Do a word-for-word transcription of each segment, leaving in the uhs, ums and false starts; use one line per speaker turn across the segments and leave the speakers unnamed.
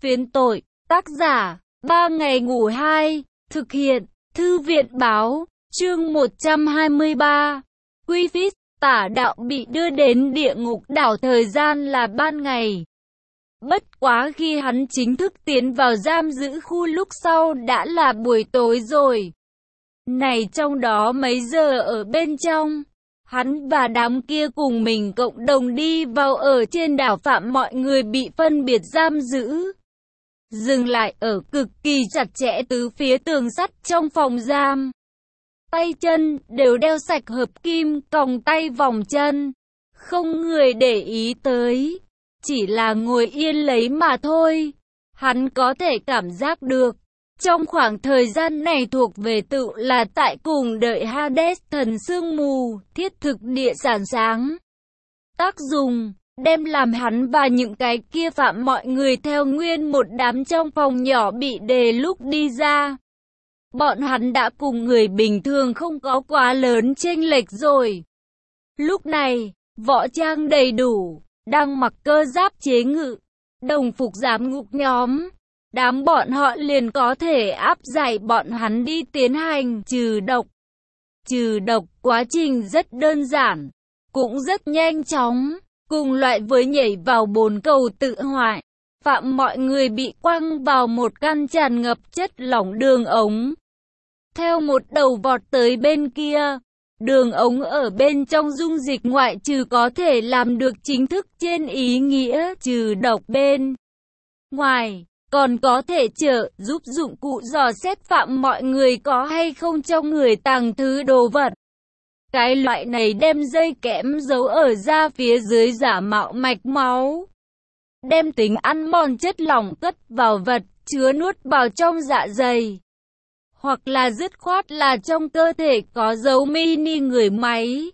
Phiến tội, tác giả, ba ngày ngủ hai, thực hiện, thư viện báo, chương một trăm hai mươi ba. Quy Phít, tả đạo bị đưa đến địa ngục đảo, thời gian là ban ngày. Bất quá khi hắn chính thức tiến vào giam giữ khu lúc sau đã là buổi tối rồi. Này trong đó mấy giờ ở bên trong, hắn và đám kia cùng mình cộng đồng đi vào ở trên đảo Phạm, mọi người bị phân biệt giam giữ. Dừng lại ở cực kỳ chặt chẽ tứ phía tường sắt trong phòng giam. Tay chân đều đeo sạch hợp kim, còng tay vòng chân. Không người để ý tới, chỉ là ngồi yên lấy mà thôi. Hắn có thể cảm giác được, trong khoảng thời gian này thuộc về tự là tại cùng đợi Hades thần sương mù, thiết thực địa sản sáng. Tác dụng, đem làm hắn và những cái kia phạm mọi người theo nguyên một đám trong phòng nhỏ bị đề lúc đi ra. Bọn hắn đã cùng người bình thường không có quá lớn chênh lệch rồi. Lúc này, võ trang đầy đủ, đang mặc cơ giáp chế ngự, đồng phục giám ngục nhóm. Đám bọn họ liền có thể áp giải bọn hắn đi tiến hành trừ độc. Trừ độc quá trình rất đơn giản, cũng rất nhanh chóng, cùng loại với nhảy vào bồn cầu tự hoại. Phạm mọi người bị quăng vào một căn tràn ngập chất lỏng đường ống. Theo một đầu vọt tới bên kia, đường ống ở bên trong dung dịch ngoại trừ có thể làm được chính thức trên ý nghĩa trừ độc bên ngoài, còn có thể trợ giúp dụng cụ dò xét phạm mọi người có hay không trong người tàng thứ đồ vật. Cái loại này đem dây kẽm giấu ở da phía dưới giả mạo mạch máu. Đem tính ăn mòn chất lỏng cất vào vật, chứa nuốt vào trong dạ dày. Hoặc là dứt khoát là trong cơ thể có dấu mini người máy.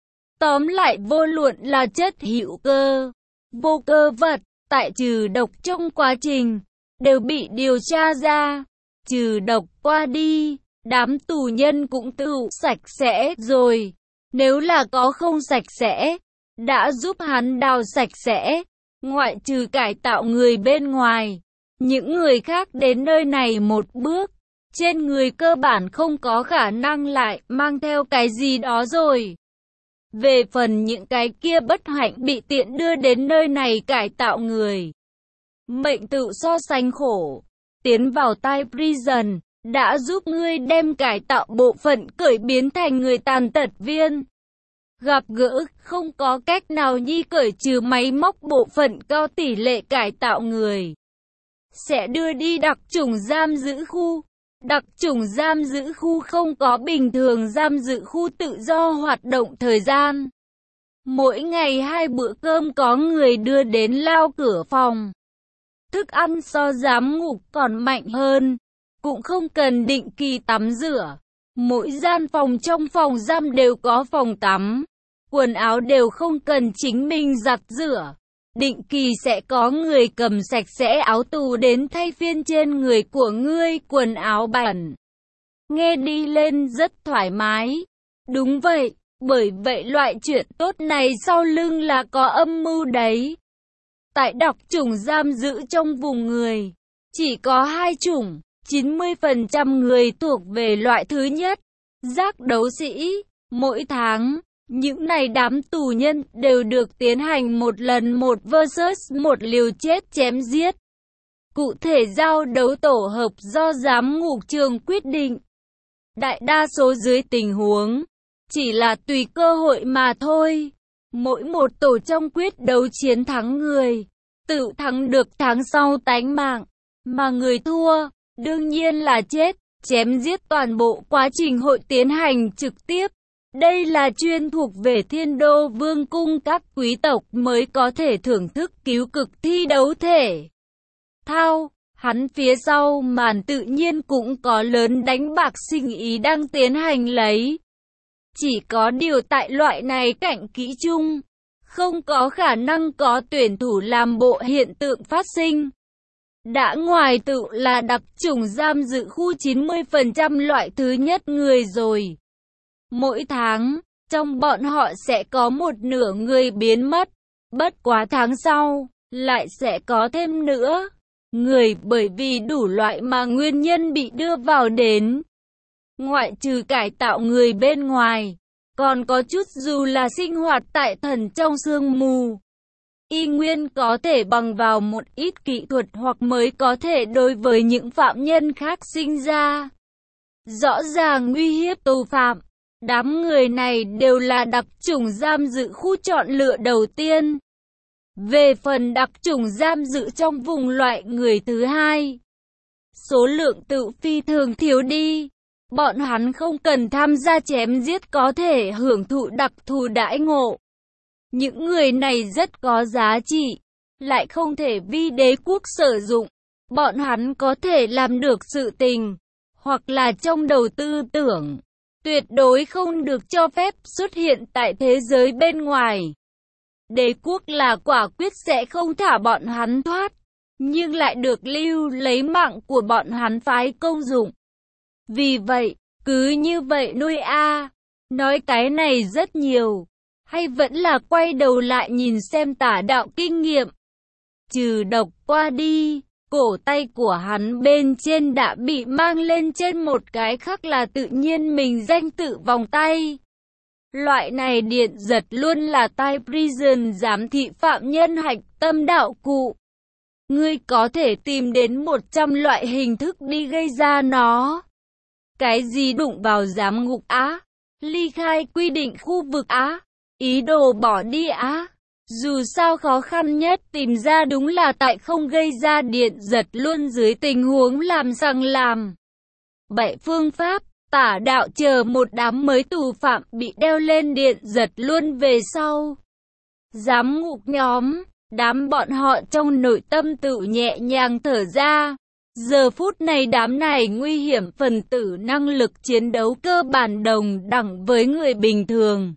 Tóm lại vô luận là chất hữu cơ, vô cơ vật, tại trừ độc trong quá trình, đều bị điều tra ra. Trừ độc qua đi, đám tù nhân cũng tự sạch sẽ rồi. Nếu là có không sạch sẽ, đã giúp hắn đào sạch sẽ. Ngoại trừ cải tạo người bên ngoài, những người khác đến nơi này một bước, trên người cơ bản không có khả năng lại mang theo cái gì đó rồi. Về phần những cái kia bất hạnh bị tiện đưa đến nơi này cải tạo người, mệnh tự so sánh khổ, tiến vào tai prison, đã giúp ngươi đem cải tạo bộ phận cởi biến thành người tàn tật viên. Gặp gỡ không có cách nào nhi cởi trừ máy móc bộ phận cao tỷ lệ cải tạo người, sẽ đưa đi đặc chủng giam giữ khu. Đặc chủng giam giữ khu không có bình thường giam giữ khu tự do hoạt động thời gian. Mỗi ngày hai bữa cơm có người đưa đến lao cửa phòng. Thức ăn so giám ngục còn mạnh hơn, cũng không cần định kỳ tắm rửa. Mỗi gian phòng trong phòng giam đều có phòng tắm. Quần áo đều không cần chính mình giặt rửa. Định kỳ sẽ có người cầm sạch sẽ áo tù đến thay phiên trên người của ngươi quần áo bẩn. Nghe đi lên rất thoải mái. Đúng vậy, bởi vậy loại chuyện tốt này sau lưng là có âm mưu đấy. Tại đặc chủng giam giữ trong vùng người, chỉ có hai chủng, chín mươi phần trăm người thuộc về loại thứ nhất, giác đấu sĩ. Mỗi tháng, những này đám tù nhân đều được tiến hành một lần một versus một liều chết chém giết. Cụ thể giao đấu tổ hợp do giám ngục trường quyết định. Đại đa số dưới tình huống, chỉ là tùy cơ hội mà thôi. Mỗi một tổ trong quyết đấu chiến thắng người, tự thắng được tháng sau tánh mạng, mà người thua, đương nhiên là chết. Chém giết toàn bộ quá trình hội tiến hành trực tiếp. Đây là chuyên thuộc về Thiên Đô Vương cung các quý tộc mới có thể thưởng thức cứu cực thi đấu thể thao. Hắn phía sau màn tự nhiên cũng có lớn đánh bạc sinh ý đang tiến hành lấy. Chỉ có điều tại loại này cảnh kỹ chung, không có khả năng có tuyển thủ làm bộ hiện tượng phát sinh. Đã ngoài tự là đặc chủng giam giữ khu chín mươi phần trăm loại thứ nhất người rồi. Mỗi tháng, trong bọn họ sẽ có một nửa người biến mất. Bất quá tháng sau, lại sẽ có thêm nữa. người bởi vì đủ loại mà nguyên nhân bị đưa vào đến. Ngoại trừ cải tạo người bên ngoài, còn có chút dù là sinh hoạt tại thần trong sương mù. Y nguyên có thể bằng vào một ít kỹ thuật hoặc mới có thể đối với những phạm nhân khác sinh ra. Rõ ràng uy hiếp tù phạm. Đám người này đều là đặc chủng giam giữ khu chọn lựa đầu tiên. Về phần đặc chủng giam giữ trong vùng loại người thứ hai, số lượng tự phi thường thiếu đi. Bọn hắn không cần tham gia chém giết có thể hưởng thụ đặc thù đãi ngộ. Những người này rất có giá trị, lại không thể vi đế quốc sử dụng. Bọn hắn có thể làm được sự tình, hoặc là trong đầu tư tưởng, tuyệt đối không được cho phép xuất hiện tại thế giới bên ngoài. Đế quốc là quả quyết sẽ không thả bọn hắn thoát, nhưng lại được lưu lấy mạng của bọn hắn phái công dụng. Vì vậy, cứ như vậy nuôi a. Nói cái này rất nhiều, hay vẫn là quay đầu lại nhìn xem tả đạo kinh nghiệm. Trừ độc qua đi, cổ tay của hắn bên trên đã bị mang lên trên một cái khắc là tự nhiên mình danh tự vòng tay. Loại này điện giật luôn là tai prison giám thị phạm nhân hạch tâm đạo cụ. Ngươi có thể tìm đến một trăm loại hình thức đi gây ra nó. Cái gì đụng vào giám ngục á? Ly khai quy định khu vực á? Ý đồ bỏ đi á? Dù sao khó khăn nhất tìm ra đúng là tại không gây ra điện giật luôn dưới tình huống làm rằng làm. Bảy phương pháp, tả đạo chờ một đám mới tù phạm bị đeo lên điện giật luôn về sau. Giám ngục nhóm, đám bọn họ trong nội tâm tự nhẹ nhàng thở ra. Giờ phút này đám này nguy hiểm phần tử năng lực chiến đấu cơ bản đồng đẳng với người bình thường.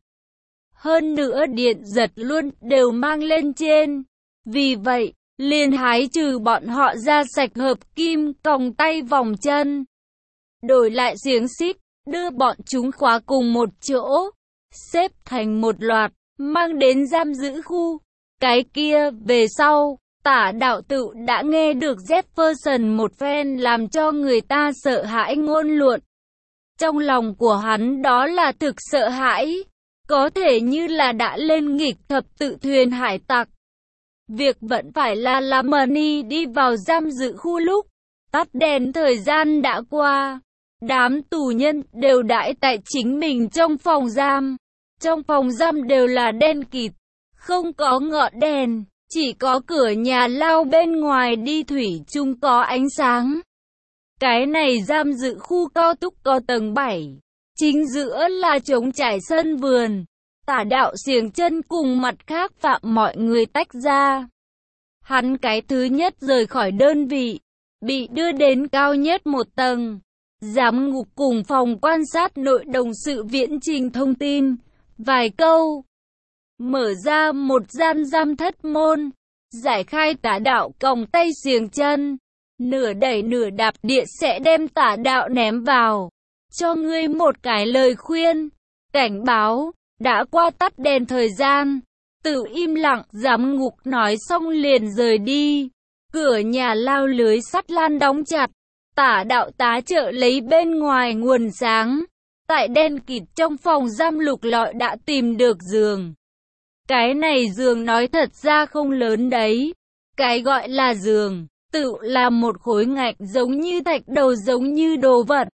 Hơn nữa điện giật luôn đều mang lên trên. Vì vậy, liền hái trừ bọn họ ra sạch hợp kim, còng tay vòng chân. Đổi lại xiềng xích, đưa bọn chúng khóa cùng một chỗ, xếp thành một loạt, mang đến giam giữ khu. Cái kia, về sau, tả đạo tự đã nghe được Jefferson một phen làm cho người ta sợ hãi ngôn luận. Trong lòng của hắn đó là thực sợ hãi. Có thể như là đã lên nghịch thập tự thuyền hải tặc. Việc vẫn phải là làm Money đi vào giam giữ khu lúc tắt đèn thời gian đã qua. Đám tù nhân đều đãi tại chính mình trong phòng giam. Trong phòng giam đều là đen kịt, không có ngọn đèn, chỉ có cửa nhà lao bên ngoài đi thủy chung có ánh sáng. Cái này giam giữ khu cao túc có tầng bảy. Chính giữa là trống trải sân vườn. Tả đạo xiềng chân cùng mặt khác phạm mọi người tách ra. Hắn cái thứ nhất rời khỏi đơn vị, bị đưa đến cao nhất một tầng. Giám ngục cùng phòng quan sát nội đồng sự viễn trình thông tin. Vài câu. Mở ra một gian giam thất môn. Giải khai tả đạo còng tay xiềng chân. Nửa đẩy nửa đạp địa sẽ đem tả đạo ném vào. Cho ngươi một cái lời khuyên, cảnh báo, đã qua tắt đèn thời gian. Tự im lặng, giám ngục nói xong liền rời đi. Cửa nhà lao lưới sắt lan đóng chặt. Tả đạo tá trợ lấy bên ngoài nguồn sáng. Tại đen kịt trong phòng giam lục lọi đã tìm được giường. Cái này giường nói thật ra không lớn đấy. Cái gọi là giường, tự là một khối ngạch giống như thạch đầu giống như đồ vật.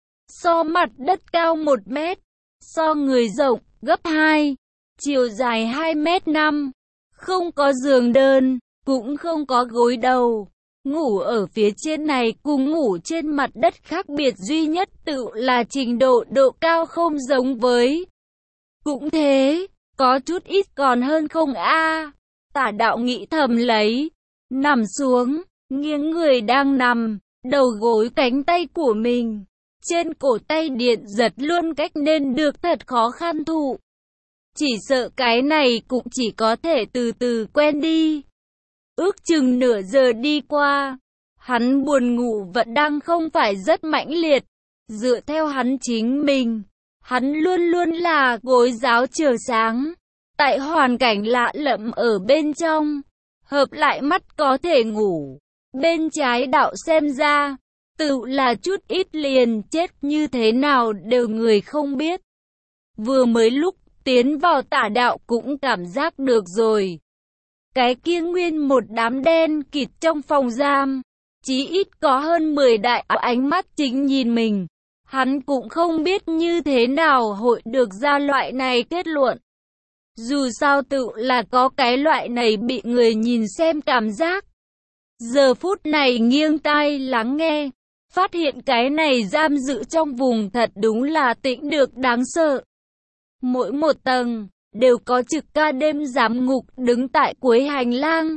So mặt đất cao một mét, so người rộng gấp hai, chiều dài hai mét năm. Không có giường đơn, cũng không có gối đầu. Ngủ ở phía trên này cùng ngủ trên mặt đất khác biệt duy nhất tự là trình độ độ cao không giống với. Cũng thế, có chút ít còn hơn không a. Tả đạo nghĩ thầm lấy, nằm xuống, nghiêng người đang nằm, đầu gối cánh tay của mình. Trên cổ tay điện giật luôn cách nên được thật khó khăn thụ. Chỉ sợ cái này cũng chỉ có thể từ từ quen đi. Ước chừng nửa giờ đi qua, hắn buồn ngủ vẫn đang không phải rất mãnh liệt. Dựa theo hắn chính mình, hắn luôn luôn là gối giáo chờ sáng. Tại hoàn cảnh lạ lẫm ở bên trong, hợp lại mắt có thể ngủ. Bên trái đạo xem ra, tự là chút ít liền chết như thế nào đều người không biết. Vừa mới lúc tiến vào tả đạo cũng cảm giác được rồi. Cái kia nguyên một đám đen kịt trong phòng giam, chí ít có hơn mười đại áo ánh mắt chính nhìn mình. Hắn cũng không biết như thế nào hội được ra loại này kết luận. Dù sao tự là có cái loại này bị người nhìn xem cảm giác. Giờ phút này nghiêng tai lắng nghe, phát hiện cái này giam giữ trong vùng thật đúng là tĩnh được đáng sợ. Mỗi một tầng đều có trực ca đêm giám ngục đứng tại cuối hành lang.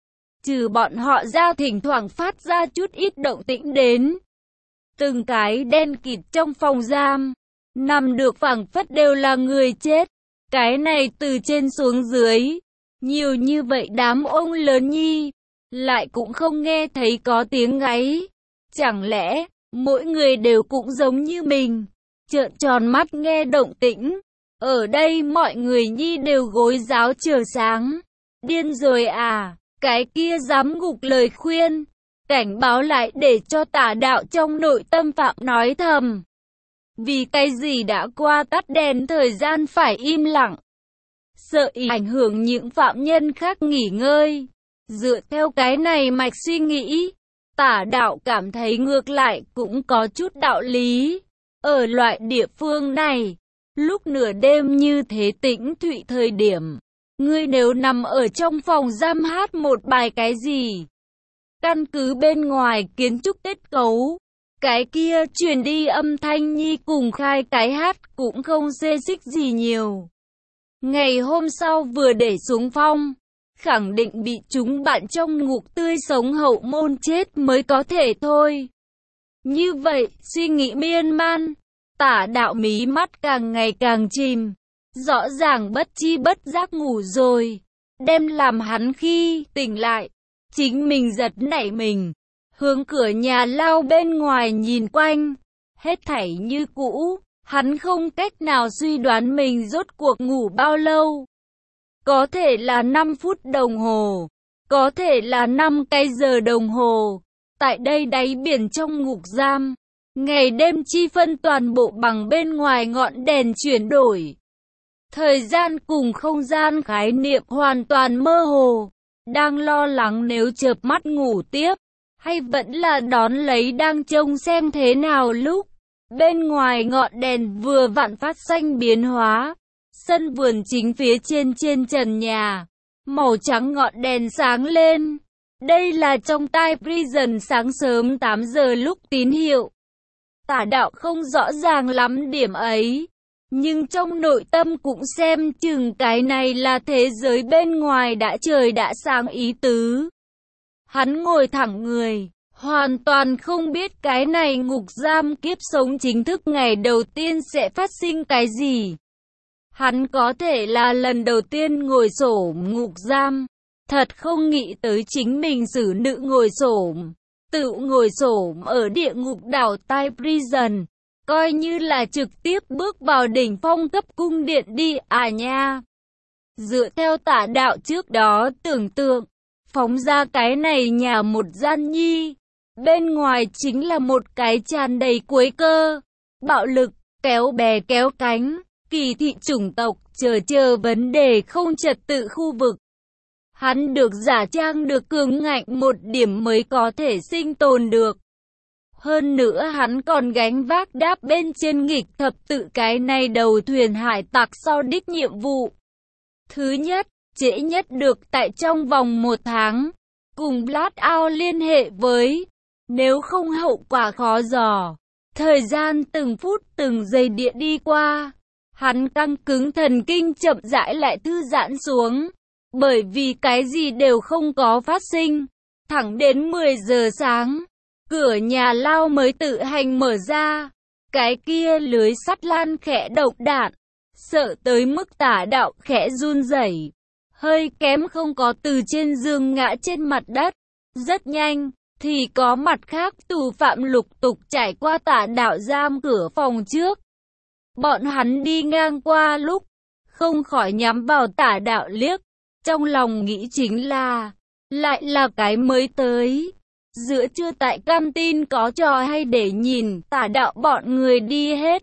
Trừ bọn họ ra thỉnh thoảng phát ra chút ít động tĩnh đến. Từng cái đen kịt trong phòng giam, nằm được phảng phất đều là người chết. Cái này từ trên xuống dưới, nhiều như vậy đám ông lớn nhi, lại cũng không nghe thấy có tiếng gáy. Chẳng lẽ, mỗi người đều cũng giống như mình, trợn tròn mắt nghe động tĩnh. Ở đây mọi người nhi đều gối giáo chờ sáng. Điên rồi à, cái kia giám ngục lời khuyên, cảnh báo lại để cho tả đạo trong nội tâm phạm nói thầm. Vì cái gì đã qua tắt đèn thời gian phải im lặng. Sợ ý ảnh hưởng những phạm nhân khác nghỉ ngơi. Dựa theo cái này mạch suy nghĩ, tả đạo cảm thấy ngược lại cũng có chút đạo lý. Ở loại địa phương này, lúc nửa đêm như thế tĩnh thụy thời điểm, ngươi nếu nằm ở trong phòng giam hát một bài cái gì? Căn cứ bên ngoài kiến trúc kết cấu, cái kia truyền đi âm thanh nhi cùng khai cái hát cũng không xê xích gì nhiều. Ngày hôm sau vừa để xuống phong, khẳng định bị chúng bạn trong ngục tươi sống hậu môn chết mới có thể thôi. Như vậy, suy nghĩ miên man, tả đạo mí mắt càng ngày càng chìm, rõ ràng bất chi bất giác ngủ rồi. Đem làm hắn khi tỉnh lại, chính mình giật nảy mình, hướng cửa nhà lao bên ngoài nhìn quanh, hết thảy như cũ, hắn không cách nào suy đoán mình rốt cuộc ngủ bao lâu. Có thể là năm phút đồng hồ, có thể là năm cái giờ đồng hồ. Tại đây đáy biển trong ngục giam, ngày đêm chi phân toàn bộ bằng bên ngoài ngọn đèn chuyển đổi. Thời gian cùng không gian khái niệm hoàn toàn mơ hồ. Đang lo lắng nếu chợp mắt ngủ tiếp, hay vẫn là đón lấy đang trông xem thế nào lúc bên ngoài ngọn đèn vừa vặn phát xanh biến hóa. Sân vườn chính phía trên trên trần nhà, màu trắng ngọn đèn sáng lên. Đây là trong tai prison sáng sớm tám giờ lúc tín hiệu. Tả đạo không rõ ràng lắm điểm ấy, nhưng trong nội tâm cũng xem chừng cái này là thế giới bên ngoài đã trời đã sáng ý tứ. Hắn ngồi thẳng người, hoàn toàn không biết cái này ngục giam kiếp sống chính thức ngày đầu tiên sẽ phát sinh cái gì. Hắn có thể là lần đầu tiên ngồi xổm ngục giam, thật không nghĩ tới chính mình xử nữ ngồi xổm, tự ngồi xổm ở địa ngục đảo Tai Prison, coi như là trực tiếp bước vào đỉnh phong cấp cung điện đi à nha. Dựa theo tả đạo trước đó tưởng tượng, phóng ra cái này nhà một gian nhi, bên ngoài chính là một cái tràn đầy quấy cơ, bạo lực, kéo bè kéo cánh, kỳ thị chủng tộc, chờ chờ vấn đề không trật tự khu vực. Hắn được giả trang được cường ngạnh một điểm mới có thể sinh tồn được. Hơn nữa hắn còn gánh vác đáp bên trên nghịch thập tự cái này đầu thuyền hải tặc sau đích nhiệm vụ. Thứ nhất, trễ nhất được tại trong vòng một tháng, cùng Blackout liên hệ với, nếu không hậu quả khó dò. Thời gian từng phút từng giây địa đi qua, hắn căng cứng thần kinh chậm rãi lại thư giãn xuống, bởi vì cái gì đều không có phát sinh. Thẳng đến mười giờ sáng, cửa nhà lao mới tự hành mở ra, cái kia lưới sắt lan khẽ độc đạn, sợ tới mức tả đạo khẽ run rẩy, hơi kém không có từ trên giường ngã trên mặt đất. Rất nhanh, thì có mặt khác tù phạm lục tục trải qua tả đạo giam cửa phòng trước. Bọn hắn đi ngang qua lúc, không khỏi nhắm vào tả đạo liếc, trong lòng nghĩ chính là, lại là cái mới tới. Giữa trưa tại canteen có trò hay để nhìn, Tả đạo bọn người đi hết.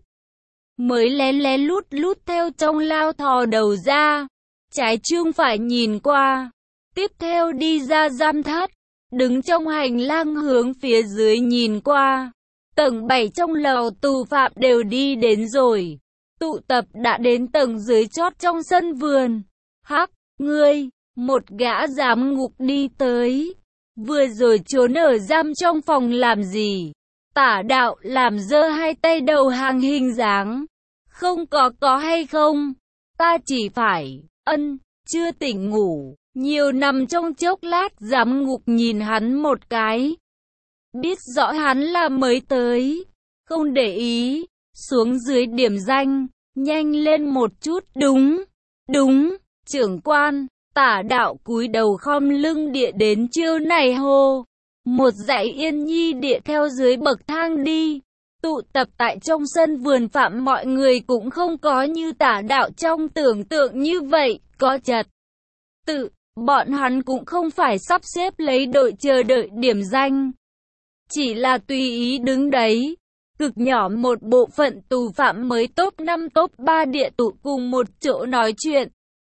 Mới lén lén lút lút theo trong lao thò đầu ra. Trái chương phải nhìn qua. Tiếp theo đi ra giam thất. Đứng trong hành lang hướng phía dưới nhìn qua. Tầng bảy trong lầu tù phạm đều đi đến rồi. Tụ tập đã đến tầng dưới chót trong sân vườn. Hắc, ngươi, một gã giám ngục đi tới. Vừa rồi trốn ở giam trong phòng làm gì? Tả đạo làm giơ hai tay đầu hàng hình dáng. Không có có hay không? Ta chỉ phải, ân, chưa tỉnh ngủ. Nhiều nằm trong chốc lát giám ngục nhìn hắn một cái. Biết rõ hắn là mới tới. Không để ý. Xuống dưới điểm danh. Nhanh lên một chút. Đúng, đúng, trưởng quan. Tả đạo cúi đầu khom lưng địa đến chiêu này hô. Một dãy yên nhi địa theo dưới bậc thang đi. Tụ tập tại trong sân vườn phạm mọi người cũng không có như tả đạo trong tưởng tượng như vậy, có trật tự. Bọn hắn cũng không phải sắp xếp lấy đội chờ đợi điểm danh. Chỉ là tùy ý đứng đấy. Cực nhỏ một bộ phận tù phạm mới top năm top ba địa tụ cùng một chỗ nói chuyện.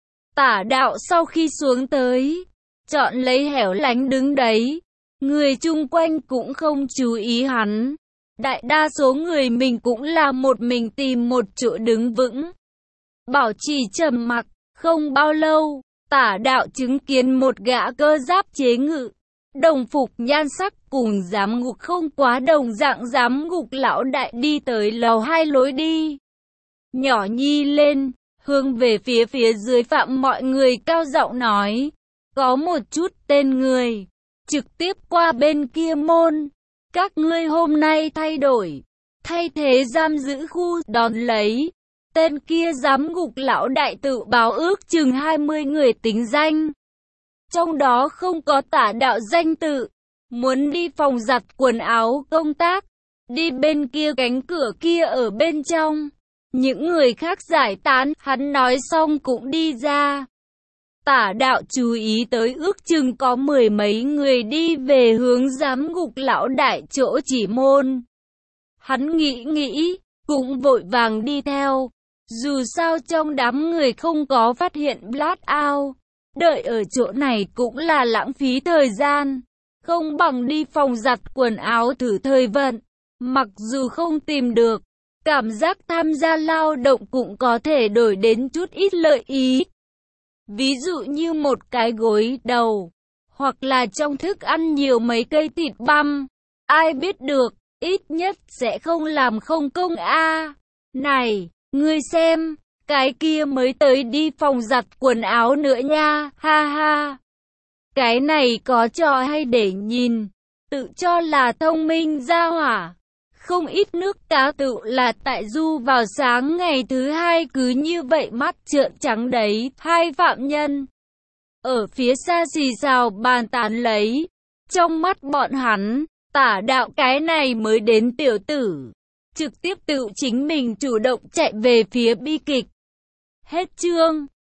Tả đạo sau khi xuống tới, chọn lấy hẻo lánh đứng đấy. Người chung quanh cũng không chú ý hắn. Đại đa số người mình cũng là một mình tìm một chỗ đứng vững. Bảo trì trầm mặc, không bao lâu, tả đạo chứng kiến một gã cơ giáp chế ngự. Đồng phục nhan sắc cùng giám ngục không quá đồng dạng giám ngục lão đại đi tới lầu hai lối đi. Nhỏ nhi lên, hướng về phía phía dưới phạm mọi người cao giọng nói. Có một chút tên người, trực tiếp qua bên kia môn. Các ngươi hôm nay thay đổi, thay thế giam giữ khu đón lấy. Tên kia giám ngục lão đại tự báo ước chừng hai mươi người tính danh. Trong đó không có tả đạo danh tự. Muốn đi phòng giặt quần áo công tác. Đi bên kia cánh cửa kia ở bên trong. Những người khác giải tán, hắn nói xong cũng đi ra. Tả đạo chú ý tới ước chừng có mười mấy người đi về hướng giám ngục lão đại chỗ chỉ môn. Hắn nghĩ nghĩ, cũng vội vàng đi theo. Dù sao trong đám người không có phát hiện Blackout. Đợi ở chỗ này cũng là lãng phí thời gian. Không bằng đi phòng giặt quần áo thử thời vận. Mặc dù không tìm được, cảm giác tham gia lao động cũng có thể đổi đến chút ít lợi ý. Ví dụ như một cái gối đầu, hoặc là trong thức ăn nhiều mấy cây thịt băm. Ai biết được, ít nhất sẽ không làm không công a. À, này, ngươi xem, cái kia mới tới đi phòng giặt quần áo nữa nha, ha ha. Cái này có trò hay để nhìn, tự cho là thông minh ra hỏa. Không ít nước cá tự là tại du vào sáng ngày thứ hai cứ như vậy mắt trợn trắng đấy. Hai phạm nhân ở phía xa xì xào bàn tán lấy. Trong mắt bọn hắn, tả đạo cái này mới đến tiểu tử. Trực tiếp tự chính mình chủ động chạy về phía bi kịch. Hết chương.